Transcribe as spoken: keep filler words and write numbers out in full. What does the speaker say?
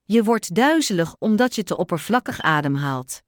Je wordt duizelig omdat je te oppervlakkig ademhaalt.